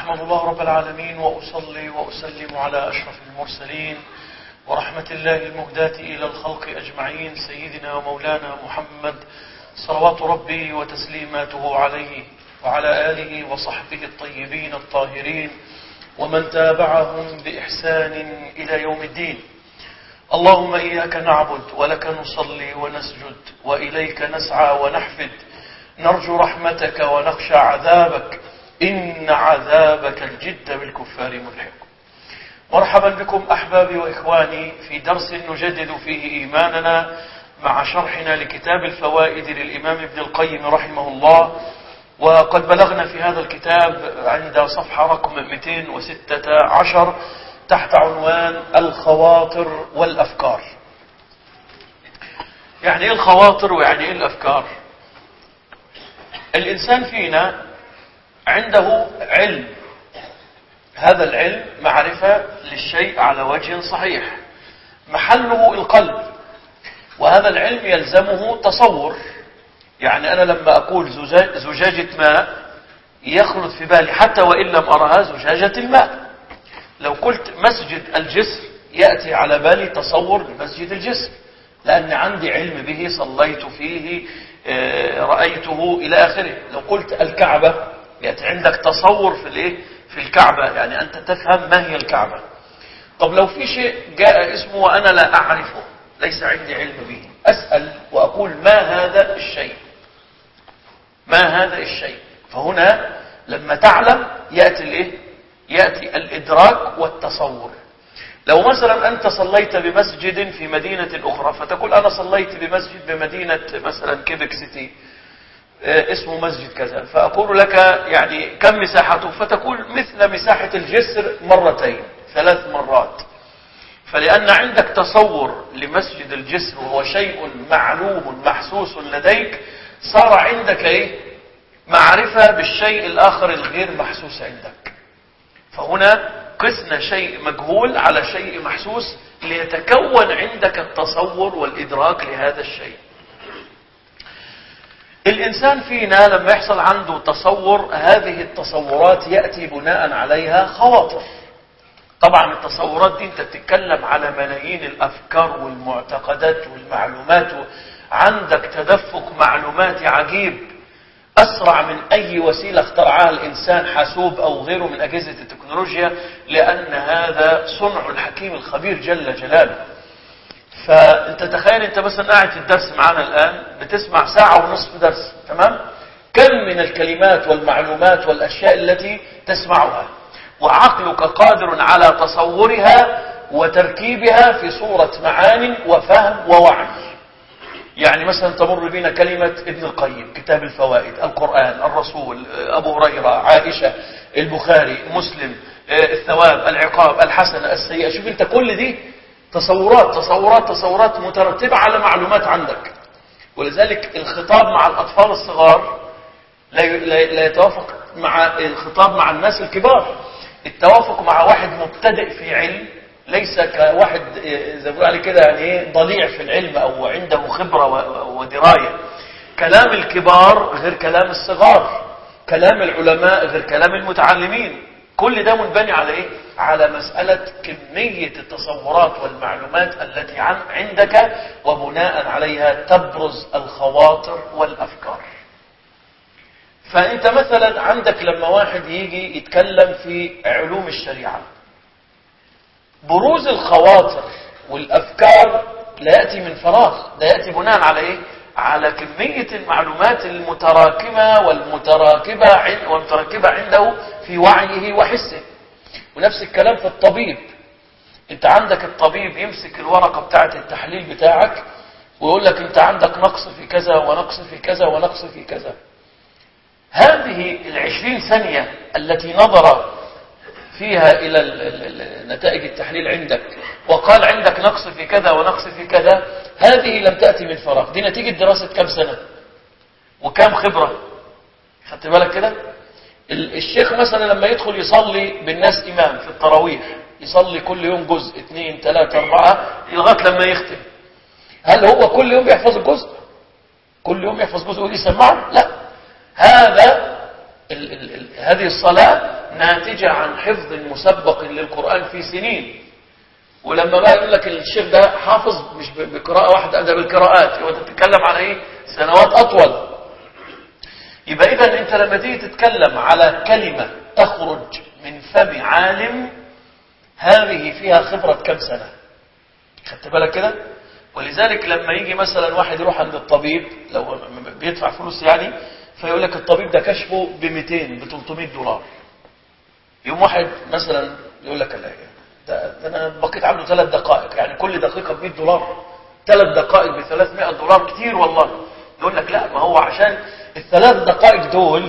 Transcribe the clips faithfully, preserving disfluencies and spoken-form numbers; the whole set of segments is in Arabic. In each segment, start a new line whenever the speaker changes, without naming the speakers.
أحمد الله رب العالمين وأصلي وأسلم على أشرف المرسلين ورحمة الله المهداة إلى الخلق أجمعين سيدنا ومولانا محمد صلوات ربي وتسليماته عليه وعلى آله وصحبه الطيبين الطاهرين ومن تابعهم بإحسان إلى يوم الدين. اللهم إياك نعبد ولك نصلي ونسجد وإليك نسعى ونحفد، نرجو رحمتك ونخشى عذابك، إن عذابك الجد بالكفار ملحق. مرحبا بكم أحبابي وإخواني في درس نجدد فيه إيماننا مع شرحنا لكتاب الفوائد للإمام ابن القيم رحمه الله، وقد بلغنا في هذا الكتاب عند صفحة رقم مئتين وستة عشر تحت عنوان الخواطر والأفكار. يعني إيه الخواطر ويعني إيه الأفكار؟ الإنسان فينا عنده علم، هذا العلم معرفة للشيء على وجه صحيح، محله القلب، وهذا العلم يلزمه تصور. يعني أنا لما أقول زجاجة ماء يخلط في بالي حتى وإن لم أرها زجاجة الماء. لو قلت مسجد الجسر يأتي على بالي تصور لمسجد الجسر، لأن عندي علم به، صليت فيه، رأيته إلى آخره. لو قلت الكعبة يأتي عندك تصور في الإيه؟ في الكعبة، يعني أنت تفهم ما هي الكعبة. طب لو في شيء جاء اسمه وأنا لا أعرفه، ليس عندي علم به، أسأل وأقول ما هذا الشيء؟ ما هذا الشيء؟ فهنا لما تعلم يأتي الإيه؟ يأتي الإدراك والتصور. لو مثلا أنت صليت بمسجد في مدينة أخرى فتقول أنا صليت بمسجد بمدينة مثلا كيبك سيتي اسمه مسجد كذا، فأقول لك يعني كم مساحته؟ فتقول مثل مساحة الجسر مرتين ثلاث مرات. فلأن عندك تصور لمسجد الجسر وهو شيء معلوم محسوس لديك، صار عندك إيه؟ معرفة بالشيء الآخر الغير محسوس عندك. فهنا قسنا شيء مجهول على شيء محسوس ليتكون عندك التصور والإدراك لهذا الشيء. الإنسان فينا لما يحصل عنده تصور، هذه التصورات يأتي بناء عليها خواطر. طبعا التصورات دي انت بتتكلم على ملايين الأفكار والمعتقدات والمعلومات، عندك تدفق معلوماتي عجيب أسرع من أي وسيلة اخترعها الإنسان، حاسوب أو غيره من أجهزة التكنولوجيا، لأن هذا صنع الحكيم الخبير جل جلاله. فأنت تخيل أنت مثلا قاعد في الدرس معنا الآن بتسمع ساعة ونصف درس، تمام؟ كم من الكلمات والمعلومات والأشياء التي تسمعها، وعقلك قادر على تصورها وتركيبها في صورة معان وفهم ووعي. يعني مثلا تمر بنا كلمة ابن القيم، كتاب الفوائد، القرآن، الرسول، أبو هريرة، عائشة، البخاري، مسلم، الثواب، العقاب، الحسنة، السيئة. شوف انت كل دي تصورات تصورات تصورات مترتبة على معلومات عندك. ولذلك الخطاب مع الأطفال الصغار لا لا يتوافق مع الخطاب مع الناس الكبار. التوافق مع واحد مبتدئ في علم ليس كواحد زي ما بيقولوا عليه كده يعني ايه ضليع في العلم او عنده خبرة ودراية. كلام الكبار غير كلام الصغار، كلام العلماء غير كلام المتعلمين. كل ده منبني على ايه؟ على مسألة كمية التصورات والمعلومات التي عندك، وبناء عليها تبرز الخواطر والأفكار. فأنت مثلا عندك لما واحد يجي يتكلم في علوم الشريعة، بروز الخواطر والأفكار لا يأتي من فراغ، ده يأتي بناء على إيه؟ على كمية المعلومات المتراكمة والمتراكبة والمتراكبة عنده في وعيه وحسه. ونفس الكلام في الطبيب. انت عندك الطبيب يمسك الورقة بتاعة التحليل بتاعك ويقول لك انت عندك نقص في كذا ونقص في كذا ونقص في كذا. هذه العشرين ثانية التي نظر فيها إلى نتائج التحليل عندك وقال عندك نقص في كذا ونقص في كذا، هذه لم تأتي من فراغ، دي نتيجة دراسة كم سنة وكم خبرة. خدت بالك كده؟ الشيخ مثلا لما يدخل يصلي بالناس إمام في التراويح، يصلي كل يوم جزء اثنين ثلاثة أربعة لغاية لما يختم، هل هو كل يوم يحفظ الجزء؟ كل يوم يحفظ جزء ويجي يسمعه؟ لا. هذا ال ال ال هذه الصلاة ناتجة عن حفظ مسبق للقرآن في سنين. ولما بقى يقول لك الشيخ ده حافظ مش بقراءة واحدة، ده بالقراءات، يبقى انت بتتكلم على ايه؟ سنوات اطول. يبقى اذا انت لما تيجي تتكلم على كلمة تخرج من فم عالم، هذه فيها خبرة كم سنة؟ خدت بالك كده؟ ولذلك لما يجي مثلا واحد يروح عند الطبيب، لو بيدفع فلوس يعني، فيقول لك الطبيب ده كشفه ب مئتين ب ثلاثمئة دولار. يوم واحد مثلا يقول لك لا، ده, ده انا بقيت عنده ثلاث دقائق، يعني كل دقيقة ب مئة دولار، ثلاث دقائق ب ثلاثمئة دولار كتير والله. يقول لك لا، ما هو عشان الثلاث دقائق دول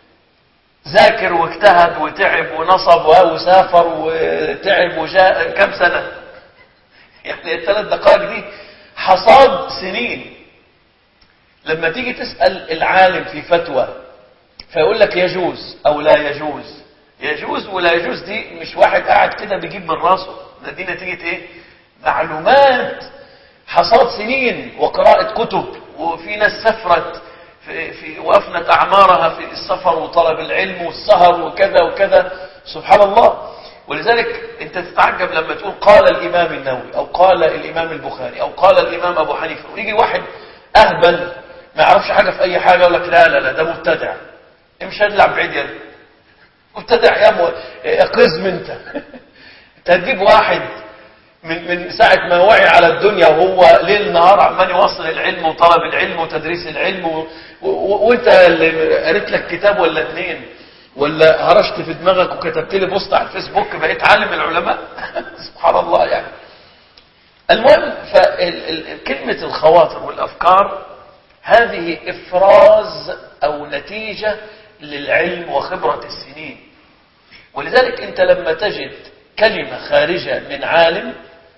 ذاكر واجتهد وتعب ونصب وسافر وتعب وجاء كم سنة. يعني الثلاث دقائق دي حصاد سنين. لما تيجي تسأل العالم في فتوى فيقول لك يجوز أو لا يجوز، يجوز ولا يجوز دي مش واحد قاعد كده بيجيب من راسه، ده دي نتيجة ايه؟ معلومات حصاد سنين وقراءة كتب، وفي ناس سفرت في, في وأفنت أعمارها في السفر وطلب العلم والسهر وكذا وكذا، سبحان الله. ولذلك انت تتعجب لما تقول قال الإمام النووي أو قال الإمام البخاري أو قال الإمام أبو حنيفة، ويجي واحد أهبل ما يعرفش حاجة في أي حاجة يقول لك لا لا لا ده مبتدع. امشي ادلع بعيد يا مبتدع يا مو... قزم انت. انت هتجيب واحد من من ساعة ما وعي على الدنيا وهو ليل نهار عمال يوصل العلم وطلب العلم وتدريس العلم و... و... وانت اللي قريت لك كتاب ولا اتنين ولا هرشت في دماغك وكتبت لي بوست على الفيسبوك بقيت عالم العلماء. سبحان الله يعني. المهم فكلمة الخواطر والأفكار هذه إفراز أو نتيجة للعلم وخبرة السنين. ولذلك أنت لما تجد كلمة خارجة من عالم،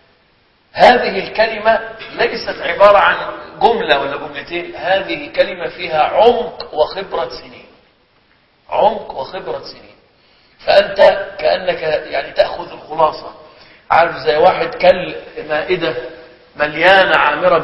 هذه الكلمة ليست عبارة عن جملة ولا جملتين، هذه كلمة فيها عمق وخبرة سنين، عمق وخبرة سنين. فأنت كأنك يعني تأخذ الخلاصة. عارف زي واحد كل مائدة مليانة عامرة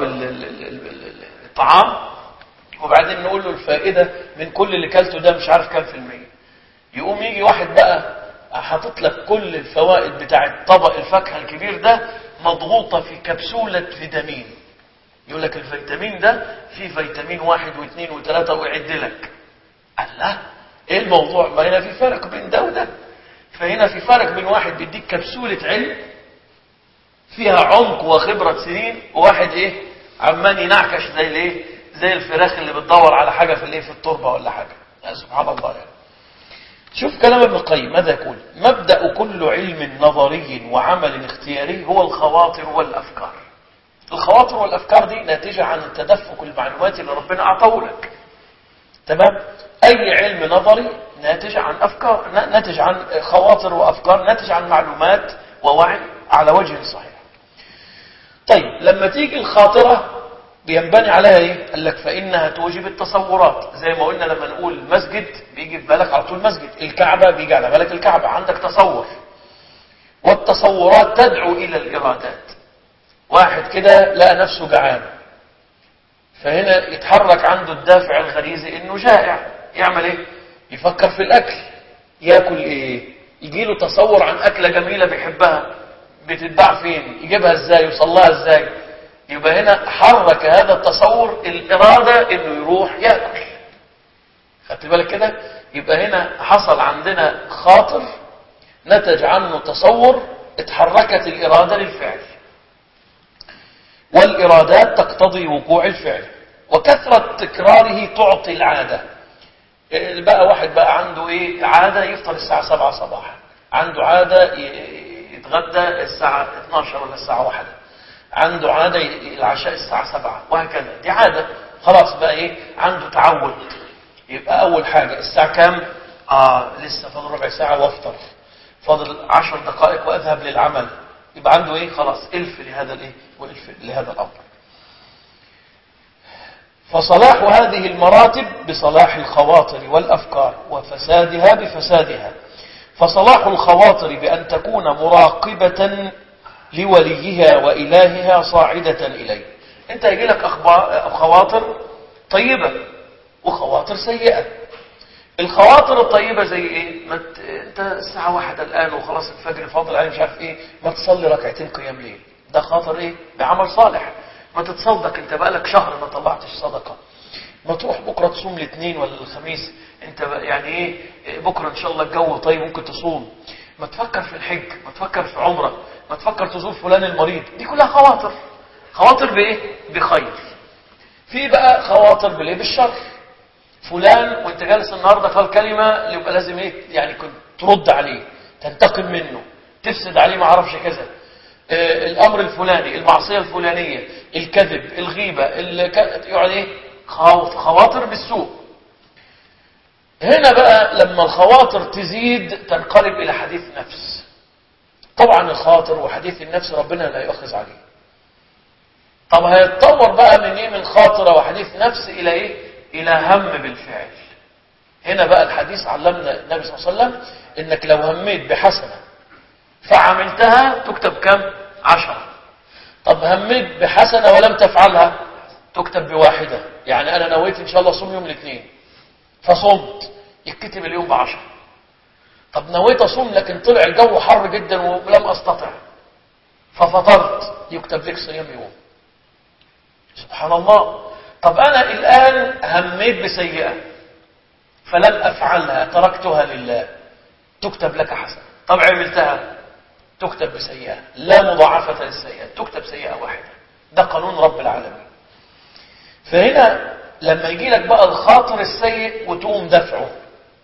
بالطعام، وبعدين نقول له الفائدة من كل اللي كلته ده مش عارف كام في المية، يقوم يجي واحد بقى حاطط لك كل الفوائد بتاعت طبق الفاكهة الكبير ده مضغوطة في كبسولة فيتامين، يقول لك الفيتامين ده فيه فيتامين واحد واثنين وثلاثة ويعد لك. الله، ايه الموضوع؟ ما هنا في فرق بين ده وده. فهنا في فرق بين واحد بيديك كبسولة علم فيها عمق وخبرة سنين، وواحد ايه عمان ينعكش زي الايه، زي الفراخ اللي بتدور على حاجة في الايه، في التربة ولا حاجة. يعني سبحان الله يعني. شوف كلام ابن القيم ماذا يقول: مبدأ كل علم نظري وعمل اختياري هو الخواطر والأفكار. الخواطر والأفكار دي ناتجة عن التدفق المعلوماتي اللي ربنا أعطاه لك. تمام؟ أي علم نظري ناتج عن أفكار، ناتج عن خواطر وأفكار، ناتج عن معلومات ووعي على وجه صحيح. طيب لما تيجي الخاطرة بينبني عليها ايه؟ قال لك فإنها توجب التصورات. زي ما قلنا لما نقول مسجد بيجي في بالك على طول مسجد، الكعبة بيجي على بالك الكعبة، عندك تصور. والتصورات تدعو إلى الإرادات. واحد كده لقى نفسه جعان، فهنا يتحرك عنده الدافع الغريزي انه جائع، يعمل ايه؟ يفكر في الأكل، يأكل ايه؟ يجي له تصور عن أكلة جميلة بيحبها بتتباع فين، يجيبها ازاي، يوصلها ازاي. يبقى هنا حرك هذا التصور الإرادة انه يروح يأكل. خدت بالك كده؟ يبقى هنا حصل عندنا خاطر نتج عنه تصور، اتحركت الإرادة للفعل. والإرادات تقتضي وقوع الفعل، وكثرة تكراره تعطي العادة. بقى واحد بقى عنده ايه عادة يفطر الساعة سبعة صباحا، عنده عادة يتغدى الساعة اثناشر ولا الساعة واحدة، عنده عادة العشاء الساعة سبعة، وهكذا. دي عادة خلاص بقى ايه، عنده تعود. يبقى اول حاجة الساعة كام؟ اه لسه فاضل ربع ساعة وافطر، فاضل عشر دقائق واذهب للعمل. يبقى عنده ايه خلاص الف لهذا الايه والف لهذا الامر. فصلاح هذه المراتب بصلاح الخواطر والافكار، وفسادها بفسادها. فصلاح الخواطر بأن تكون مراقبة لوليها وإلهها صاعدة إليه. انت يجي لك خواطر طيبة وخواطر سيئة. الخواطر الطيبة زي ايه؟ ما ت... انت الساعة واحدة الان وخلاص الفجر فاضل عليه مش عارف ايه، ما تصلي ركعتين قيام ليل، ده خاطر ايه؟ بعمل صالح. ما تتصدق، انت بقالك شهر ما طلعتش صدقة. ما تروح بكرة تصوم الاثنين ولا الخميس، انت يعني ايه بكرة ان شاء الله الجو طيب ممكن تصوم. ما تفكر في الحج، ما تفكر في عمرة، ما تفكر تزور فلان المريض، دي كلها خواطر. خواطر بايه؟ بخير. في بقى خواطر بالايه؟ بالشر. فلان وانت جالس النهارده قال كلمه يبقى لازم ايه؟ يعني كنت ترد عليه، تنتقم منه، تفسد عليه ما اعرفش كذا. آه الامر الفلاني، المعصيه الفلانيه، الكذب، الغيبه، يعني ايه؟ خواطر بالسوء. هنا بقى لما الخواطر تزيد تنقلب الى حديث نفس. طبعا الخاطر وحديث النفس ربنا لا يؤخذ عليه. طب هيتطور بقى من ايه؟ من خاطره وحديث نفس الى ايه؟ الى هم بالفعل. هنا بقى الحديث علمنا النبي صلى الله عليه وسلم انك لو هميت بحسنه فعملتها تكتب كم؟ عشرة. طب هميت بحسنه ولم تفعلها تكتب بواحده. يعني انا نويت ان شاء الله اصوم يوم الاثنين فصمت، يتكتب اليوم بعشرة. طب نويت اصوم لكن طلع الجو حر جدا ولم استطع ففطرت، يكتب لك صيام يوم. سبحان الله. طب انا الان هميت بسيئة فلم افعلها، تركتها لله، تكتب لك حسنة. طب عملتها تكتب بسيئة، لا مضاعفة للسيئة، تكتب سيئة واحدة. ده قانون رب العالمين. فهنا لما يجي لك بقى الخاطر السيء وتقوم دفعه.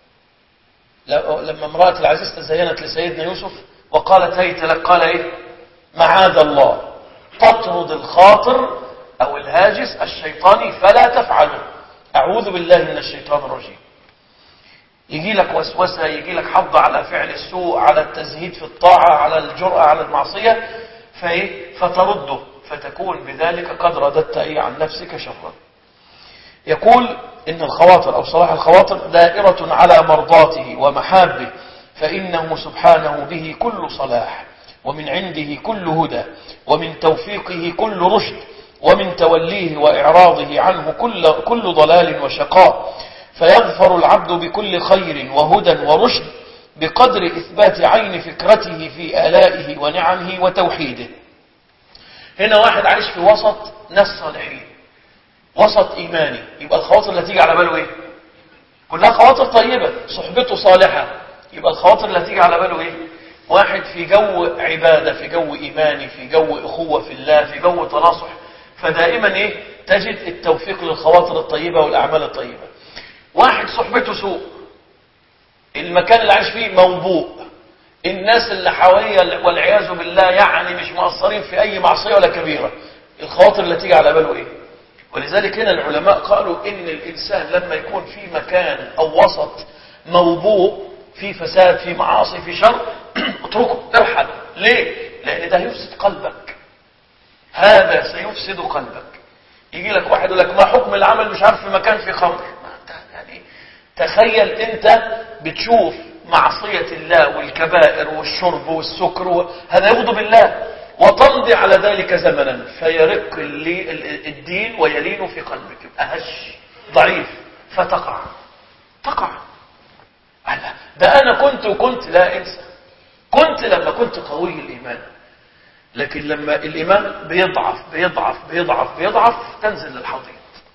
لما امرأة العزيز تزينت لسيدنا يوسف وقالت هيت لك، قال ايه؟ معاذ الله، تطرد الخاطر او الهاجس الشيطاني فلا تفعله، اعوذ بالله من الشيطان الرجيم. يجي لك وسوسة، يجي لك حظ على فعل السوء، على التزهيد في الطاعة، على الجرأة على المعصية، فايه؟ فترده، فتكون بذلك قد رددت ايه؟ عن نفسك شرا. يقول إن الخواطر أو صلاح الخواطر دائرة على مرضاته ومحابه، فإنه سبحانه به كل صلاح، ومن عنده كل هدى، ومن توفيقه كل رشد، ومن توليه وإعراضه عنه كل, كل ضلال وشقاء، فيظفر العبد بكل خير وهدى ورشد بقدر إثبات عين فكرته في آلائه ونعمه وتوحيده. هنا واحد عايش في وسط ناس صالحين، وسط إيماني، يبقى الخواطر اللي تيجي على باله إيه؟ كلها خواطر طيبة. صحبته صالحة، يبقى الخواطر اللي تيجي على باله إيه؟ واحد في جو عبادة، في جو إيماني، في جو أخوة في الله، في جو تناصح، فدائما إيه؟ تجد التوفيق للخواطر الطيبة والأعمال الطيبة. واحد صحبته سوء، المكان اللي عايش فيه موبوء، الناس اللي حواليه والعياذ بالله يعني مش مقصرين في أي معصية ولا كبيرة، الخواطر اللي تيجي على باله إيه؟ ولذلك هنا العلماء قالوا إن الإنسان لما يكون في مكان أو وسط موبوء، في فساد، في معاصي، في شر، اتركه، ارحل. ليه؟ لأن ده يفسد قلبك، هذا سيفسد قلبك. يجي لك واحد يقول لك ما حكم العمل مش عارف في مكان في خمر، يعني تخيل أنت بتشوف معصية الله والكبائر والشرب والسكر، هذا يغضب الله، وتمضي على ذلك زمنا فيرق الدين ويلين في قلبك، يبقى هش ضعيف فتقع تقع. ده أنا كنت وكنت لا أنسى، كنت لما كنت قوي الإيمان، لكن لما الإيمان بيضعف بيضعف بيضعف بيضعف تنزل للحضيض.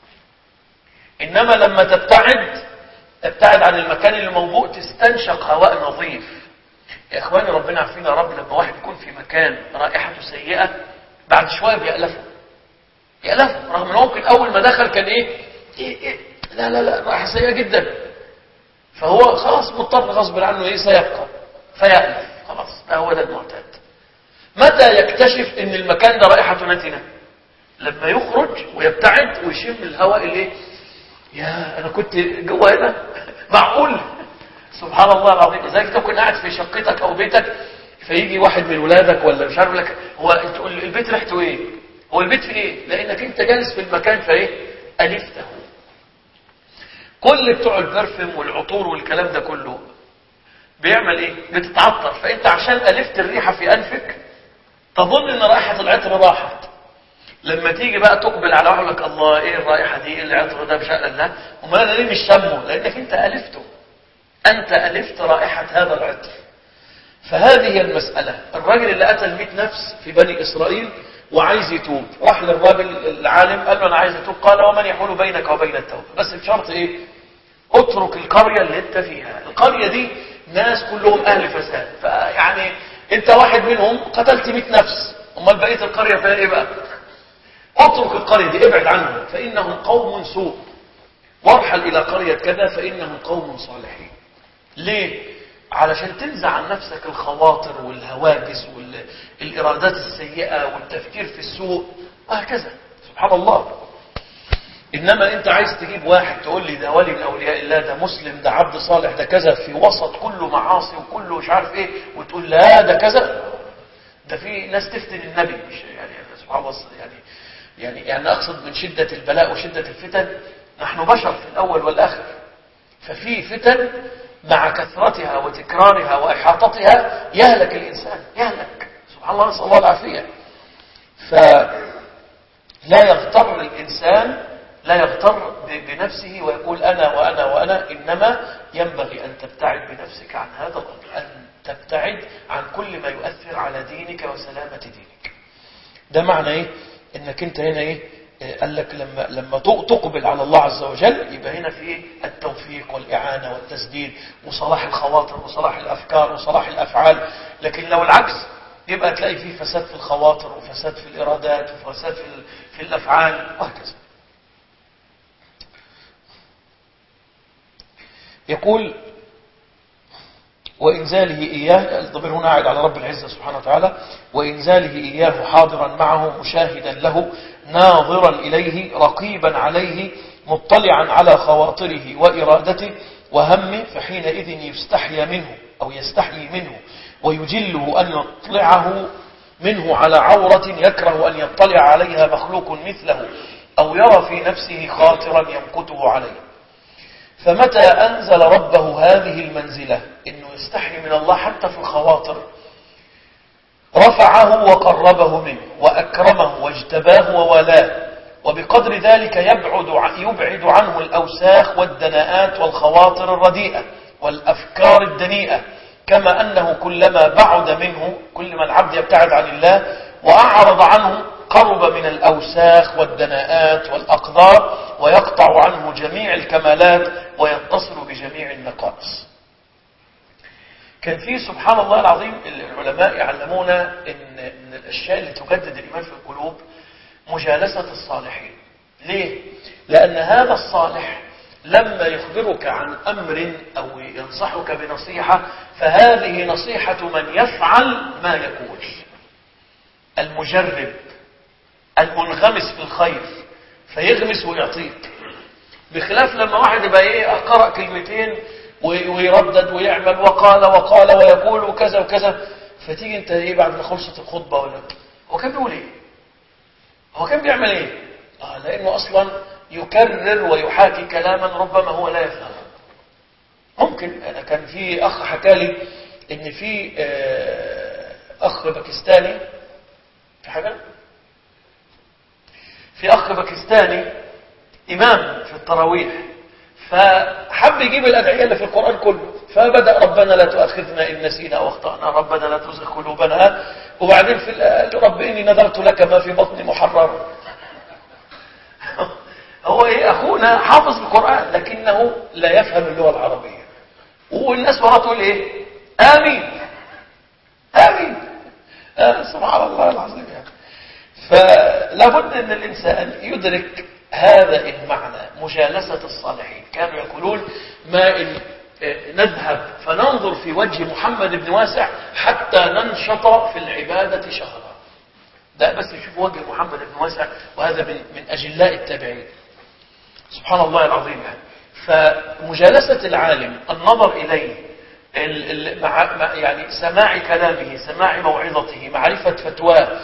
إنما لما تبتعد تبتعد عن المكان اللي موضوع، تستنشق هواء نظيف. يا إخواني ربنا عارفين يا رب، لما واحد يكون في مكان رائحته سيئة بعد شوية بيألفه يألفه رغم أنه ممكن أول ما دخل كان إيه, إيه, إيه لا لا لا رائحة سيئة جدا، فهو خلاص مضطر غصب عنه إيه سيبقى فيألف، خلاص ده هو ده المعتاد. متى يكتشف إن المكان ده رائحته نتنة؟ لما يخرج ويبتعد ويشم الهواء اللي يا أنا كنت جوه هنا معقول؟ سبحان الله العظيم. لذلك تكون قاعد في شقتك أو بيتك فيجي واحد من ولادك ولا مش عارف لك هو البيت ريحته إيه؟ هو البيت في إيه؟ لأنك أنت جالس في المكان فإيه؟ ألفته. كل بتوع البرفم والعطور والكلام ده كله بيعمل إيه؟ بتتعطر، فأنت عشان ألفت الريحة في أنفك تظن إن رائحة العطر راحت. لما تيجي بقى تقبل على واحد لك الله ايه الرائحه دي، ايه العطر ده بشأن الله، وما انا ليه مش شمه؟ لانك انت الفته. أنت ألفت رائحة هذا العطر. فهذه هي المسألة. الراجل اللي قتل مئة نفس في بني إسرائيل وعايز يتوب، راح للراجل العالم قال له أنا عايز أتوب، قال ومن يحول بينك وبين التوبة؟ بس بشرط إيه؟ اترك القرية اللي انت فيها. القرية دي ناس كلهم أهل فساد، فيعني انت واحد منهم قتلت مئة نفس، امال بقية القرية فيها ايه بقى؟ اترك القرية دي، ابعد عنهم فإنهم قوم سوء، وارحل إلى قرية كذا فإنهم قوم صالحين. ليه؟ علشان تنزع عن نفسك الخواطر والهواجس والإرادات السيئة والتفكير في السوء وهكذا. سبحان الله. إنما أنت عايز تجيب واحد تقول لي ده ولي من أولياء الله، ده مسلم، ده عبد صالح، ده كذا، في وسط كله معاصي وكله مش عارف إيه، وتقول لا ده كذا. ده في ناس تفتن النبي، مش يعني سبحان الله. يعني يعني يعني أقصد من شدة البلاء وشدة الفتن، نحن بشر في الأول والآخر، ففي فتن مع كثرتها وتكرارها وإحاطتها يهلك الإنسان، يهلك. سبحان الله، نسأل الله العافية. فلا يغتر الإنسان، لا يغتر بنفسه ويقول أنا وأنا وأنا، إنما ينبغي أن تبتعد بنفسك عن هذا الأمر، أن تبتعد عن كل ما يؤثر على دينك وسلامة دينك. ده معنى إيه؟ إنك أنت هنا إيه؟ قال لك لما لما تقبل على الله عز وجل يبقى هنا في التوفيق والإعانة والتسديد وصلاح الخواطر وصلاح الأفكار وصلاح الأفعال. لكن لو العكس يبقى تلاقي فيه فساد في الخواطر وفساد في الإرادات وفساد في في الأفعال وهكذا. يقول وإنزاله إياه، الضمير هنا عائد على رب العزة سبحانه وتعالى، وإنزاله إياه حاضرا معه مشاهدا له ناظرا إليه رقيبا عليه مطلعا على خواطره وإرادته وهمه، فحينئذ يستحيا منه أو يستحيي منه ويجله أن يطلعه منه على عورة يكره أن يطلع عليها مخلوق مثله أو يرى في نفسه خاطرا يمقته عليه. فمتى أنزل ربه هذه المنزلة إنه يستحي من الله حتى في الخواطر، رفعه وقربه منه وأكرمه واجتباه وولاه، وبقدر ذلك يبعد يبعد عنه الأوساخ والدناءات والخواطر الرديئة والأفكار الدنيئة، كما أنه كلما بعد منه، كل ما العبد يبتعد عن الله وأعرض عنه، قرب من الأوساخ والدناءات والأقدار ويقطع عنه جميع الكمالات ويتصل بجميع النقائص. كان فيه سبحان الله العظيم العلماء يعلمونا إن من الأشياء اللي تجدد الإيمان في القلوب مجالسة الصالحين. ليه؟ لأن هذا الصالح لما يخبرك عن أمر أو ينصحك بنصيحة فهذه نصيحة من يفعل ما يقول، المجرب المنغمس في الخير فيغمس ويعطيك، بخلاف لما واحد يبقى ايه قرأ كلمتين ويردد ويعمل وقال وقال ويقول وكذا وكذا، فتيجي انت ايه بعد ما خلصت الخطبة ولا هو كان بيقول ايه؟ هو كان بيعمل ايه؟ اه لانه اصلا يكرر ويحاكي كلاما ربما هو لا يفهمه. ممكن انا كان في اخ حكى لي ان في اخ باكستاني، في حاجة في أخ باكستاني إمام في التراويح، فحب يجيب الأدعية اللي في القرآن كله، فبدأ ربنا لا تؤاخذنا إن نسينا واخطأنا، ربنا لا تزغ قلوبنا، وبعدين في قال رب إني نذرت لك ما في بطني محررا. هو إيه أخونا حافظ القرآن لكنه لا يفهم اللغة العربية، والناس وراه تقول إيه آمين آمين آه سبحان الله العظيم. يعني فلابد أن الإنسان يدرك هذا المعنى، مجالسة الصالحين. كانوا يقولون ما إن نذهب فننظر في وجه محمد بن واسع حتى ننشط في العبادة شهرا. ده بس يشوف وجه محمد بن واسع، وهذا من, من أجلاء التابعين. سبحان الله العظيم. يعني فمجالسة العالم، النظر إليه، يعني سماع كلامه، سماع موعظته، معرفة فتواه،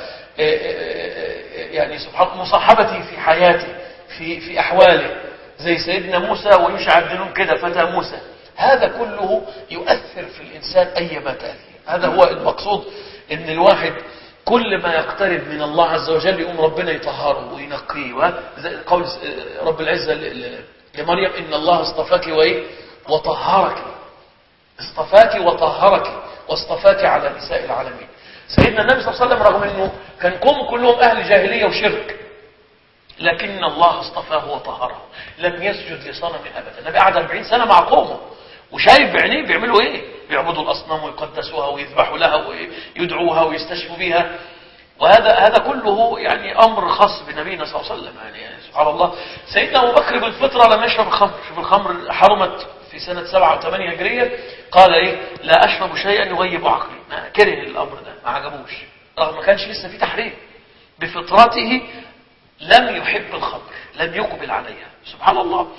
يعني سبحان مصاحبته في حياته، في في أحواله، زي سيدنا موسى ويشع بن نون كده فتى موسى، هذا كله يؤثر في الإنسان أيما كان. هذا هو المقصود، إن الواحد كل ما يقترب من الله عز وجل يقوم ربنا يطهره وينقيه. قول رب العزة لمريم إن الله اصطفاك وإيه وطهرك. اصطفاك وطهرك واصطفاك على نساء العالمين. سيدنا النبي صلى الله عليه وسلم رغم انه كان قوم كلهم اهل جاهلية وشرك، لكن الله اصطفاه وطهره، لم يسجد لصنم ابدا. النبي قعد أربعين سنة مع قومه وشايف بعينيه بيعملوا ايه، بيعبدوا الاصنام ويقدسوها ويذبحوا لها ويدعوها ويستشفوا بها. وهذا هذا كله يعني امر خاص بنبينا صلى الله عليه وسلم. يعني سبحان الله، سيدنا ابو بكر بالفطره لم يشرب الخمر. شوف الخمر حرمت في سنه سبعة وثمانية هجريه، قال ايه؟ لا اشرب شيئا يغيب عقلي. ما كره الامر ده، ما عجبوش، رغم ما كانش لسه في تحريم. بفطرته لم يحب الخمر، لم يقبل عليها، سبحان الله.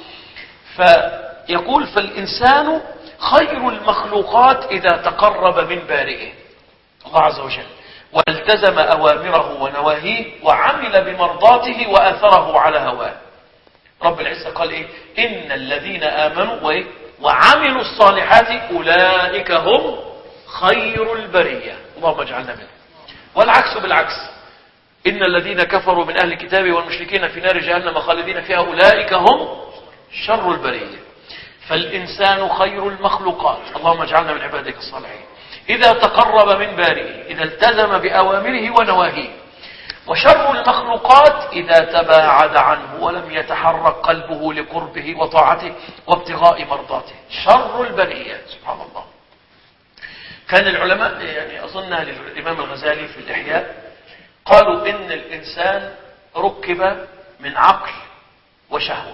فيقول فالانسان خير المخلوقات اذا تقرب من بارئه الله عز وجل، والتزم أوامره ونواهيه، وعمل بمرضاته وآثره على هواه. رب العزة قال إيه؟ إن الذين آمنوا وإيه؟ وعملوا الصالحات أولئك هم خير البرية. اللهم اجعلنا منهم. والعكس بالعكس، إن الذين كفروا من أهل الكتاب والمشركين في نار جهنم خالدين فيها أولئك هم شر البرية. فالإنسان خير المخلوقات، اللهم اجعلنا من عبادك الصالحين، إذا تقرب من بارئه، إذا التزم بأوامره ونواهيه. وشر المخلوقات إذا تباعد عنه ولم يتحرك قلبه لقربه وطاعته وابتغاء مرضاته. شر البرية، سبحان الله. كان العلماء يعني أظن للإمام الغزالي في الإحياء قالوا إن الإنسان ركب من عقل وشهوة،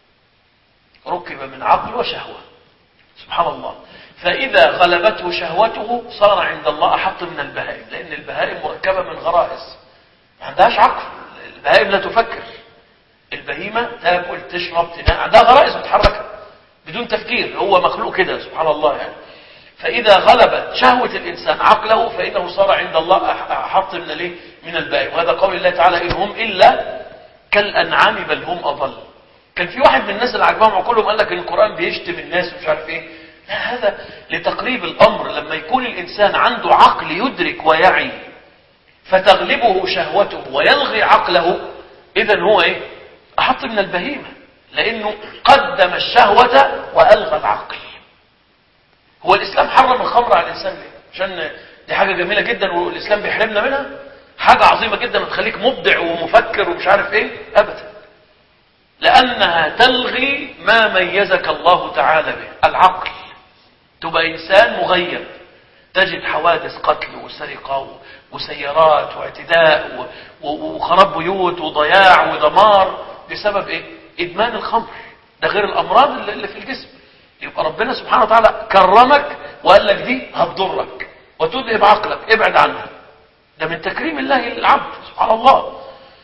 ركب من عقل وشهوة، سبحان الله. فإذا غلبته شهوته صار عند الله أحط من البهائم، لأن البهائم مركبة من غرائز، ما عندهاش عقل. البهائم لا تفكر، البهيمة تاكل تشرب تنام، عندها غرائز متحركة بدون تفكير، هو مخلوق كده سبحان الله يعني. فإذا غلبت شهوة الإنسان عقله فإنه صار عند الله أحط من الايه؟ من البهائم. وهذا قول الله تعالى إن هم إلا كالأنعام بل هم أضل. كان في واحد من الناس اللي عجبهم عقولهم قال لك إن القرآن بيشتم الناس ومش عارف إيه. لا، هذا لتقريب الأمر. لما يكون الإنسان عنده عقل يدرك ويعي فتغلبه شهوته ويلغي عقله، إذن هو إيه؟ أحط من البهيمة، لأنه قدم الشهوة وألغى العقل. هو الإسلام حرم الخمر على الإنسان ليه؟ عشان دي حاجة جميلة جدا والإسلام بيحرمنا منها، حاجة عظيمة جدا وتخليك مبدع ومفكر ومش عارف إيه؟ أبدا، لأنها تلغي ما ميزك الله تعالى به، العقل. تبقى إنسان مغيب، تجد حوادث قتل وسرقة وسيارات واعتداء وخراب بيوت وضياع ودمار بسبب إيه؟ إدمان الخمر. ده غير الأمراض اللي في الجسم. يبقى ربنا سبحانه وتعالى كرمك وقال لك دي هتضرك وتذهب عقلك، ابعد عنها. ده من تكريم الله للعبد سبحان الله.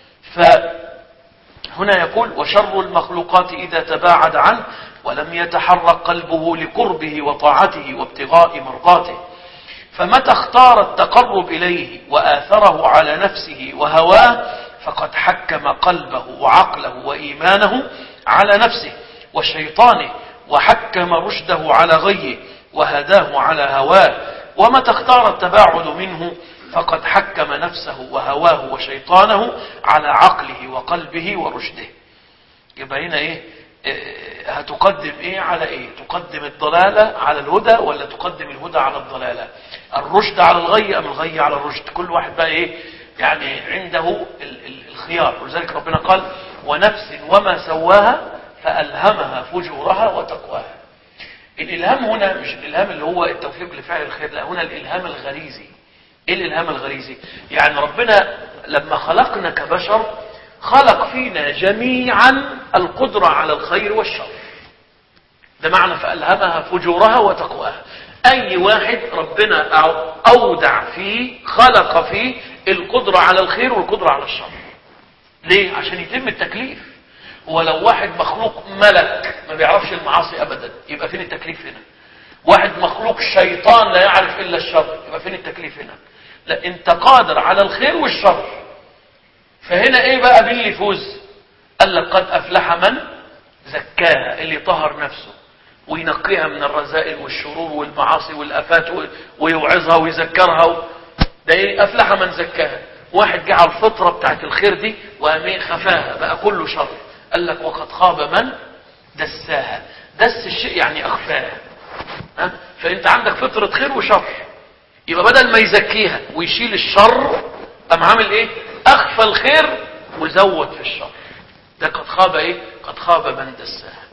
فهنا يقول وشر المخلوقات إذا تباعد عنه ولم يتحرك قلبه لقربه وطاعته وابتغاء مرضاته. فمتى اختار التقرب إليه وآثره على نفسه وهواه فقد حكم قلبه وعقله وإيمانه على نفسه وشيطانه، وحكم رشده على غيه وهداه على هواه. ومتى اختار التباعد منه فقد حكم نفسه وهواه وشيطانه على عقله وقلبه ورشده. يبقى هنا ايه؟ إيه هتقدم ايه على ايه؟ تقدم الضلالة على الهدى ولا تقدم الهدى على الضلالة؟ الرشد على الغي ام الغي على الرشد؟ كل واحد بقى ايه يعني عنده الخيار. ولذلك ربنا قال ونفس وما سواها فألهمها فجورها وتقواها. الإلهام هنا مش الإلهام اللي هو التوفيق لفعل الخير، لا، هنا الإلهام الغريزي. إيه الإلهام الغريزي؟ يعني ربنا لما خلقنا كبشر خلق فينا جميعا القدرة على الخير والشر. ده معنى فألهمها فجورها وتقواها. أي واحد ربنا أودع فيه خلق فيه القدرة على الخير والقدرة على الشر. ليه؟ عشان يتم التكليف. ولو واحد مخلوق ملك ما بيعرفش المعاصي أبدا يبقى فين التكليف هنا؟ واحد مخلوق شيطان لا يعرف إلا الشر يبقى فين التكليف هنا؟ لا، انت قادر على الخير والشر. فهنا ايه بقى مين اللي يفوز؟ قال لك قد أفلح من زكاها، اللي طهر نفسه وينقيها من الرذائل والشرور والمعاصي والآفات ويوعظها ويذكرها. ده ايه؟ أفلح من زكاها. واحد جعل الفطرة بتاعت الخير دي وأمين خفاها بقى كله شر. قال لك وقد خاب من دساها. دس الشيء يعني أخفاه. فانت عندك فطرة خير وشر، يبقى بدل ما يزكيها ويشيل الشر قام عامل ايه؟ اخفى الخير وزود في الشر. ده قد خاب ايه؟ قد خاب من دساها.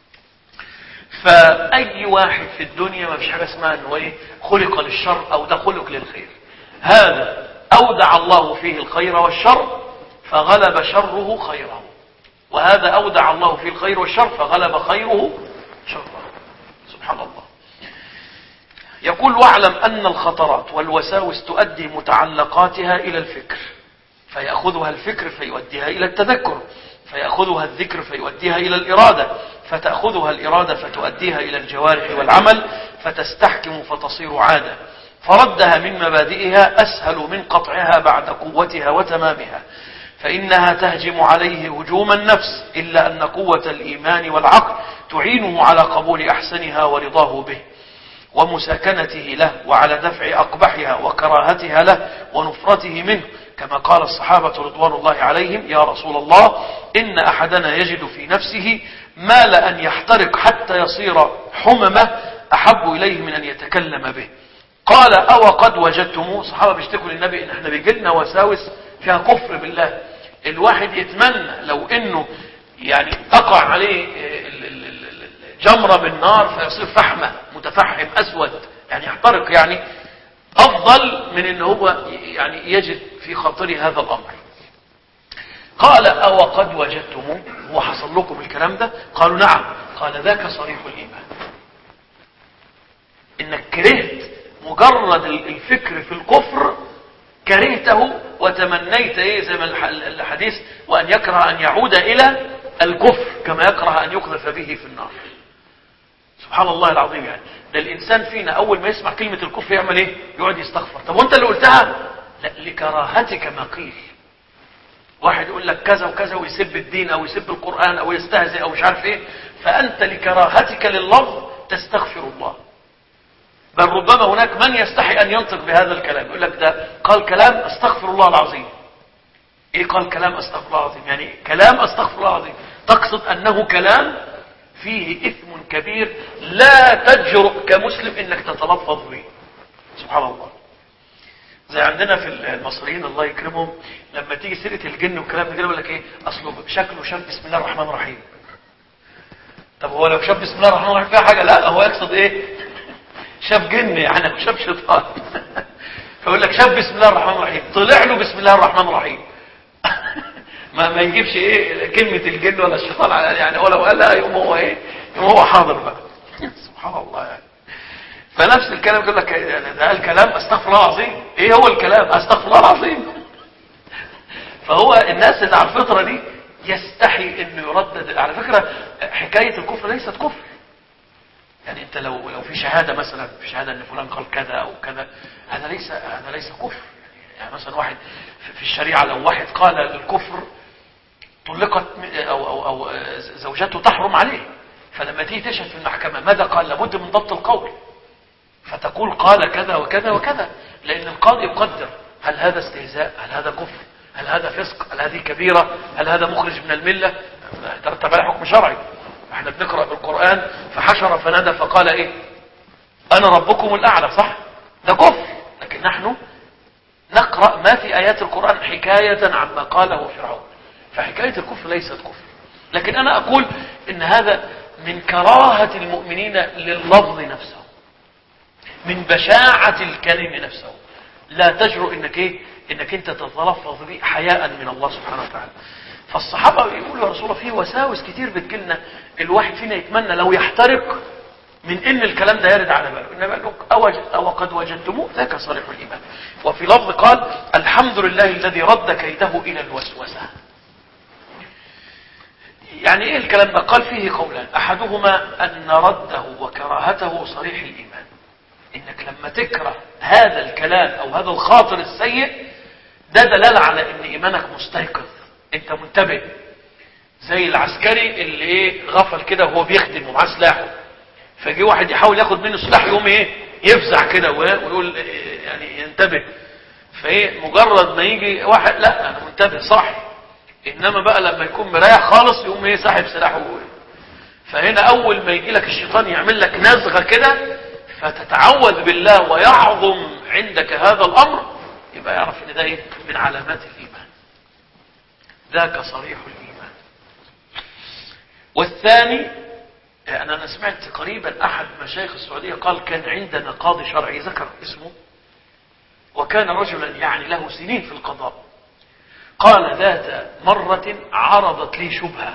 فاي واحد في الدنيا ما فيش حاجه اسمها انه ايه خلق للشر او ده خلق للخير. هذا اودع الله فيه الخير والشر فغلب شره خيره، وهذا اودع الله فيه الخير والشر فغلب خيره شره. سبحان الله. يقول: واعلم ان الخطرات والوساوس تؤدي متعلقاتها الى الفكر، فيأخذها الفكر فيؤديها الى التذكر، فيأخذها الذكر فيؤديها إلى الإرادة، فتأخذها الإرادة فتؤديها إلى الجوارح والعمل، فتستحكم فتصير عادة، فردها من مبادئها أسهل من قطعها بعد قوتها وتمامها، فإنها تهجم عليه هجوم النفس، إلا أن قوة الإيمان والعقل تعينه على قبول أحسنها ورضاه به ومساكنته له، وعلى دفع أقبحها وكراهتها له ونفرته منه، كما قال الصحابة رضوان الله عليهم: يا رسول الله، إن أحدنا يجد في نفسه ما لأن يحترق حتى يصير حممة أحب إليه من أن يتكلم به. قال: أو قد وجدتموه؟ الصحابة بيشتكوا للنبي إن احنا بيجيلنا وساوس فيها كفر بالله. الواحد يتمنى لو إنه يعني تقع عليه جمرة بالنار فيصير فحمة متفحم أسود، يعني يحترق، يعني أفضل من إن هو يعني يجد في خاطره هذا الأمر. قال: أو قد وجدتموه؟ هو حصل لكم الكلام ده؟ قالوا: نعم. قال: ذاك صريح الإيمان، إنك كرهت مجرد الفكر في الكفر، كرهته وتمنيت إيه زي ما الحديث: وأن يكره أن يعود إلى الكفر كما يكره أن يقذف به في النار. سبحان الله العظيم. يعني ده الإنسان فينا أول ما يسمع كلمة الكفر يعمل إيه؟ يقعد يستغفر. طب وأنت اللي قلتها؟ لا، لكراهتك ما قيل. واحد يقول لك كذا وكذا ويسب الدين أو يسب القرآن أو يستهزئ أو مش عارف إيه، فأنت لكراهتك لللفظ تستغفر الله. بل ربما هناك من يستحي أن ينطق بهذا الكلام، يقول لك ده قال كلام أستغفر الله العظيم. إيه قال كلام أستغفر الله العظيم؟ يعني كلام أستغفر الله العظيم، تقصد أنه كلام فيه إثم كبير لا تجرؤ كمسلم إنك تتلفظ به. سبحان الله. زي عندنا في المصريين الله يكرمهم، لما تيجي سيرة الجن والكلام ده يقول لك ايه؟ اصله شكله شاف بسم الله الرحمن الرحيم. طب هو لو شاف بسم الله الرحمن الرحيم فيها حاجة؟ لا، هو يقصد ايه؟ شاف جن يعني، شاف شيطان. فيقول لك شاف بسم الله الرحمن الرحيم، طلع له بسم الله الرحمن الرحيم. ما ما يجيبش ايه كلمة الجن ولا الشيطان يعني، ولو قال لا يوم هو ايه؟ يوم هو حاضر بقى. سبحان الله يعني. فنفس الكلام يقول لك ده الكلام استغفر الله العظيم. ايه هو الكلام؟ استغفر الله العظيم. فهو الناس اللي على الفطره دي يستحي انه يردد. على فكره حكايه الكفر ليست كفر. يعني انت لو لو في شهاده مثلا، في شهاده ان فلان قال كذا او كذا، هذا ليس هذا ليس كفر. يعني مثلا واحد في الشريعه لو واحد قال الكفر طلقت او او او زوجته تحرم عليه، فلما تيجي تشهد في المحكمه ماذا قال؟ لابد من ضبط القول، فتقول قال كذا وكذا وكذا، لأن القاضي يقدر هل هذا استهزاء، هل هذا كفر، هل هذا فسق، هل هذه كبيرة، هل هذا مخرج من الملة، ترتب عليه حكم شرعي. احنا بنقرأ بالقرآن فحشر فنادى فقال ايه؟ أنا ربكم الأعلى، صح؟ ده كفر. لكن نحن نقرأ ما في آيات القرآن حكاية عما قاله فرعون، فحكاية الكفر ليست كفر. لكن أنا أقول إن هذا من كراهة المؤمنين لللفظ نفسه، من بشاعة الكلم نفسه، لا تجرؤ انك ايه انك انت تتلفظ به حياء من الله سبحانه وتعالى. فالصحابة يقولوا يا رسول الله في وساوس كتير بتجيلنا، الواحد فينا يتمنى لو يحترق من ان الكلام ده يرد على باله، انما قال لك او قد وجدتموه ذاك صريح الايمان. وفي لفظ قال: الحمد لله الذي رد كيده الى الوسوسة. يعني ايه الكلام ده؟ قال فيه قولان، احدهما ان رده وكراهته صريح الايمان، انك لما تكره هذا الكلام او هذا الخاطر السيء ده دلالة على ان ايمانك مستيقظ، انت منتبه. زي العسكري اللي ايه غفل كده وهو بيخدم ومعاه سلاحه، فجي واحد يحاول ياخد منه سلاح يقوم ايه يفزع كده ويقول إيه يعني ينتبه. فايه مجرد ما يجي واحد لا انا منتبه صح، انما بقى لما يكون مريح خالص يقوم ايه ساحب سلاحه. فهنا اول ما يجي لك الشيطان يعمل لك نزغه كده فتتعوذ بالله ويعظم عندك هذا الأمر، يبقى يعرف ان ده ايه من علامات الإيمان. ذاك صريح الإيمان. والثاني، أنا أنا سمعت قريبا أحد مشايخ السعودية قال كان عندنا قاضي شرعي ذكر اسمه، وكان رجلا يعني له سنين في القضاء، قال ذات مرة عرضت لي شبهة،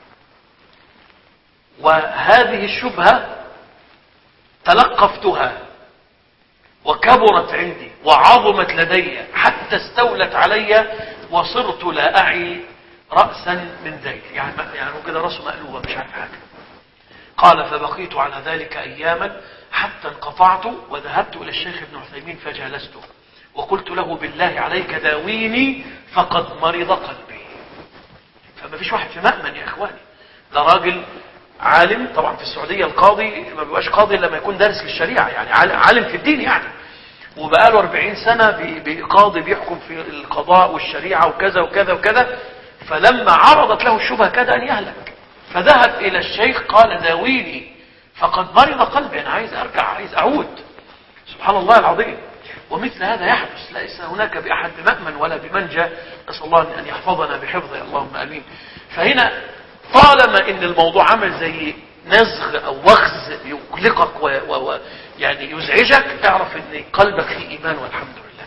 وهذه الشبهة تلقفتها وكبرت عندي وعظمت لدي حتى استولت علي وصرت لا أعي رأسا من ذيل، يعني يعني كده رأسه مقلوبة مش عارف حاجة. قال فبقيت على ذلك أياما حتى انقطعت وذهبت إلى الشيخ ابن عثيمين فجالسته وقلت له بالله عليك داويني فقد مرض قلبي. فما فيش واحد في مأمن يا إخواني، ده راجل عالم. طبعا في السعودية القاضي ما بيبقاش قاضي لما يكون دارس للشريعة، يعني عالم في الدين يعني، وبقاله أربعين سنة بقاضي بيحكم في القضاء والشريعة وكذا وكذا وكذا. فلما عرضت له الشبهة كاد أن يهلك، فذهب إلى الشيخ قال داويني فقد مرض قلبي، أنا عايز أرجع، عايز أعود. سبحان الله العظيم. ومثل هذا يحدث، ليس هناك بأحد بمأمن ولا بمنجى، نسأل الله أن يحفظنا بحفظه اللهم أمين. فهنا طالما إن الموضوع عمل زي نزغ أو وخز يقلقك ويعني يزعجك، اعرف إن قلبك فيه إيمان والحمد لله.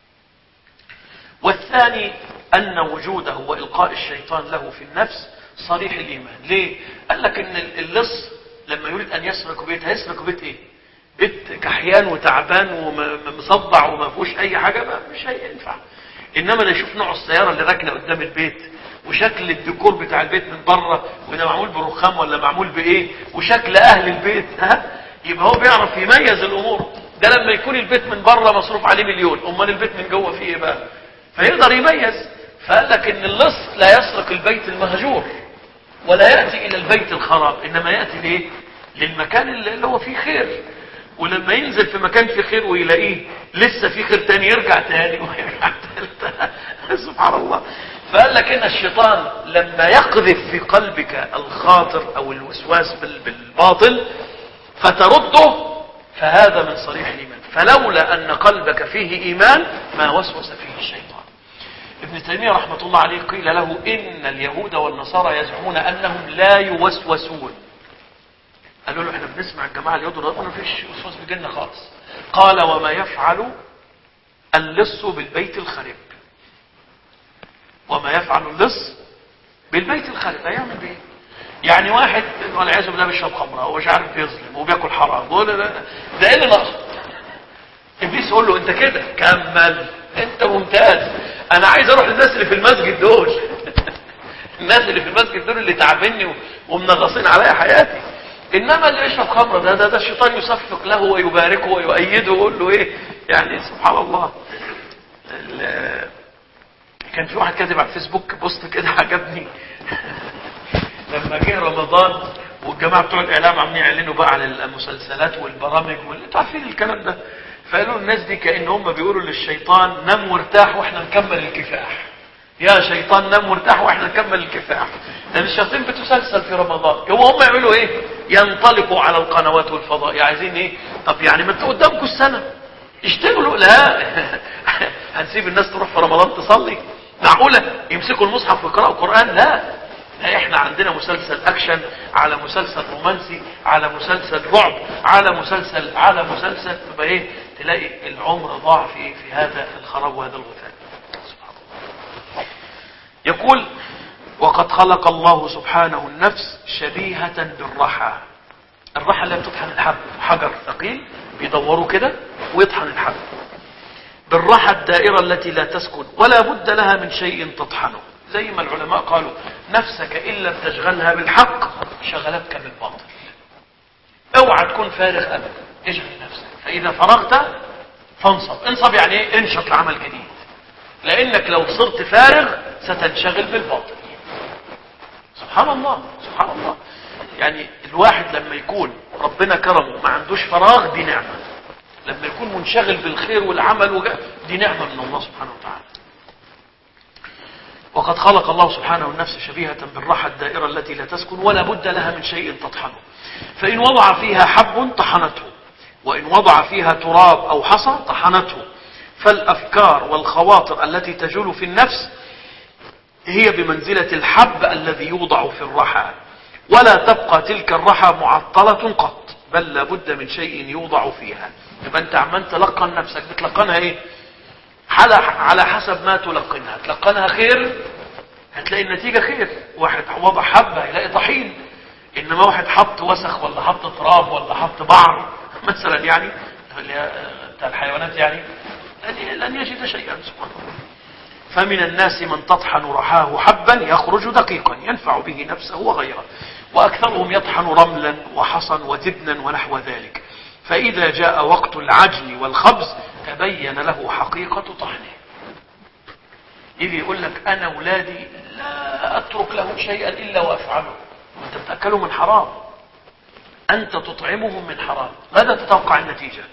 والثاني أن وجوده وإلقاء الشيطان له في النفس صريح الإيمان. ليه؟ قال لك إن اللص لما يريد أن يسرق بيت، هيسرق بيت إيه؟ بيت كحيان وتعبان ومصدع وما فيهوش أي حاجة، ما مش هينفع. إنما يشوف نوع السيارة اللي راكنة قدام البيت، وشكل الديكور بتاع البيت من بره، وده معمول برخام ولا معمول بإيه، وشكل أهل البيت، ها؟ يبقى هو بيعرف يميز الأمور. ده لما يكون البيت من بره مصروف عليه مليون، أمال البيت من جوه فيه إيه بقى؟ فيقدر يميز. فقال لك إن اللص لا يسرق البيت المهجور ولا يأتي إلى البيت الخراب، إنما يأتي ليه؟ للمكان اللي هو فيه خير. ولما ينزل في مكان فيه خير ويلاقيه لسه فيه خير تاني، يرجع تاني ويرجع تالت. سبحان الله. فقال لك إن الشيطان لما يقذف في قلبك الخاطر أو الوسواس بالباطل فترده، فهذا من صريح الإيمان. فلولا أن قلبك فيه إيمان ما وسوس فيه الشيطان. ابن تيمية رحمة الله عليه قيل له إن اليهود والنصارى يزعمون أنهم لا يوسوسون. قالوا له احنا بنسمع الجماعة اليهود والنصارى ما فيش وسواس بيجيلنا خالص. قال وما يفعل اللص بالبيت الخرب. وما يفعل اللص بالبيت الخرب هيعمل بايه؟ يعني واحد والعياذ بالله بيشرب خمره ومش عارف يظلم وبياكل حرام، بيقول ده ده ايه اللي ناقصه؟ ابليس يقول له انت كده كمل، انت ممتاز، انا عايز اروح للناس اللي في المسجد دول. الناس اللي في المسجد دول اللي تعبني ومنغصين عليا حياتي. انما اللي يشرب خمره ده ده, ده الشيطان يصفق له ويباركه ويؤيده ويقول له ايه يعني. سبحان الله. كان في واحد كاتب على الفيسبوك بوست كده عجبني. لما جه رمضان والجماعه بتوع الاعلام عاملين يعلنوا بقى على المسلسلات والبرامج واللي انتوا عارفين الكلام ده، فقالوا الناس دي كأن هم بيقولوا للشيطان نم وارتاح واحنا نكمل الكفاح. يا شيطان نم وارتاح واحنا نكمل الكفاح. لان الشياطين بتسلسل في رمضان، يوم هم يعملوا ايه؟ ينطلقوا على القنوات والفضائية عايزين ايه؟ طب يعني ما انتوا قدامكم السنه اشتغلوا. لا هنسيب الناس تروح في رمضان تصلي؟ معقوله يمسكوا المصحف ويقراوا قران؟ لا. احنا عندنا مسلسل اكشن على مسلسل رومانسي على مسلسل رعب على مسلسل على مسلسل، تبقى ايه؟ تلاقي العمر ضاع في في هذا الخراب وهذا الغثاء. سبحان الله. يقول وقد خلق الله سبحانه النفس شبيهة بالرحى. الرحى اللي بتطحن الحب، حجر ثقيل بيدوروا كده ويطحن الحب. بالرحى الدائرة التي لا تسكن ولا بد لها من شيء تطحنه. زي ما العلماء قالوا نفسك إن لم تشغلها بالحق شغلتك بالباطل. اوعى تكون فارغ أبدا، اشغل نفسك، فإذا فرغت فانصب. انصب يعني ايه؟ انشط لعمل جديد، لأنك لو صرت فارغ ستنشغل بالباطل. سبحان الله سبحان الله. يعني الواحد لما يكون ربنا كرمه ما عندوش فراغ دي نعمة، لما يكون منشغل بالخير والعمل وجاء دي نعمة من الله سبحانه وتعالى. وقد خلق الله سبحانه النفس شبيهة بالرحى الدائرة التي لا تسكن ولا بد لها من شيء تطحنه، فإن وضع فيها حب طحنته وإن وضع فيها تراب أو حصى طحنته. فالأفكار والخواطر التي تجول في النفس هي بمنزلة الحب الذي يوضع في الرحى، ولا تبقى تلك الرحى معطلة قط، بل لابد من شيء يوضع فيها. يبقى أنت عمال تلقن نفسك، بتلقنها إيه؟ على حسب ما تلقنها. تلقنها خير هتلاقي النتيجة خير، واحد وضع حبة هيلاقي طحين، إنما واحد حط وسخ ولا حط تراب ولا حط بعر مثلا يعني بتاع الحيوانات يعني لن يجد شيئا سبحان الله. فمن الناس من تطحن رحاه حبا يخرج دقيقا ينفع به نفسه وغيره، وأكثرهم يطحن رملا وحصا وتبنا ونحو ذلك، فإذا جاء وقت العجن والخبز تبين له حقيقة طحنه. يجي يقول لك أنا أولادي لا أترك لهم شيئا إلا وأفعله. وأنت بتأكلهم من حرام، أنت تطعمهم من حرام، ماذا تتوقع النتيجة؟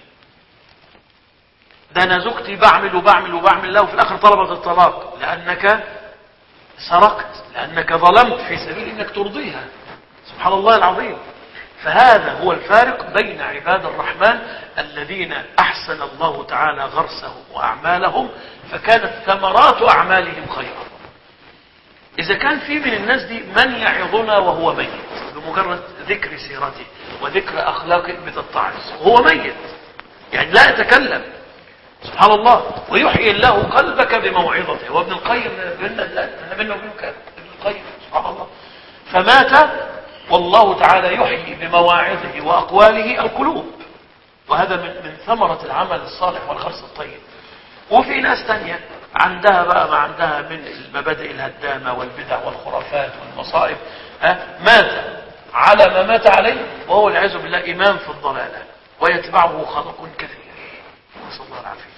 ده أنا زوجتي بعمل وبعمل وبعمل له، وفي الآخر طلبت الطلاق لأنك سرقت، لأنك ظلمت في سبيل أنك ترضيها. سبحان الله العظيم. فهذا هو الفارق بين عباد الرحمن الذين أحسن الله تعالى غرسهم وأعمالهم فكانت ثمرات أعمالهم خيرا. إذا كان في من الناس دي من يعظنا وهو ميت بمجرد ذكر سيرته وذكر أخلاقه بتتعظ وهو ميت، يعني لا يتكلم، سبحان الله، ويحيي الله قلبك بموعظته. وابن القيم أنا منه ومنه كان ابن القيم سبحان الله فمات والله تعالى يحيي بمواعظه وأقواله القلوب، وهذا من, من ثمرة العمل الصالح والخرص الطيب. وفي ناس تانية عندها بقى ما عندها من المبادئ الهدامة والبدع والخرافات والمصائب، مات على ما مات عليه وهو والعياذ بالله إمام في الضلالة ويتبعه خلق كثير، نسأل الله العافية.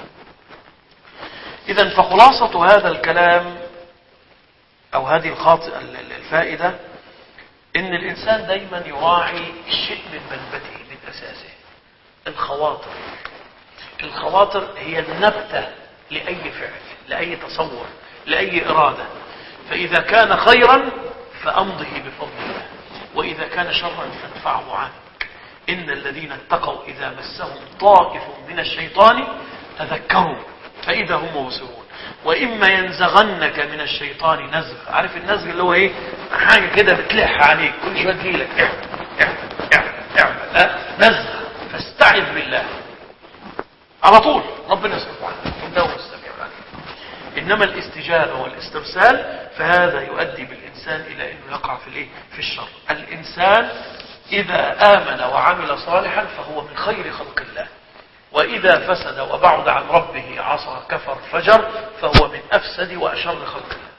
إذن فخلاصة هذا الكلام أو هذه الخاطئة الفائدة إن الإنسان دايما يراعي الشيء من منبته من أساسه. الخواطر الخواطر هي النبتة لأي فعل، لأي تصور، لأي إرادة. فإذا كان خيرا فأمضه بفضل الله، وإذا كان شرا فادفعه عنك. إن الذين اتقوا إذا مسهم طائف من الشيطان تذكروا فإذا هم مبصرون وإما ينزغنك من الشيطان نزغ. عارف النزغ اللي هو إيه؟ حاجة كده بتلح عليك كل شوية تجيلك اعمل اعمل اعمل اعمل نزغ، فاستعذ بالله على طول، ربنا سبحانه إنه السميع العليم. إنما الاستجابة والاسترسال فهذا يؤدي بالإنسان إلى أنه يقع في الإيه؟ في الشر. الإنسان إذا آمن وعمل صالحا فهو من خير خلق الله، وإذا فسد وبعد عن ربه عصى كفر فجر فهو من أفسد وأشر خلق الله.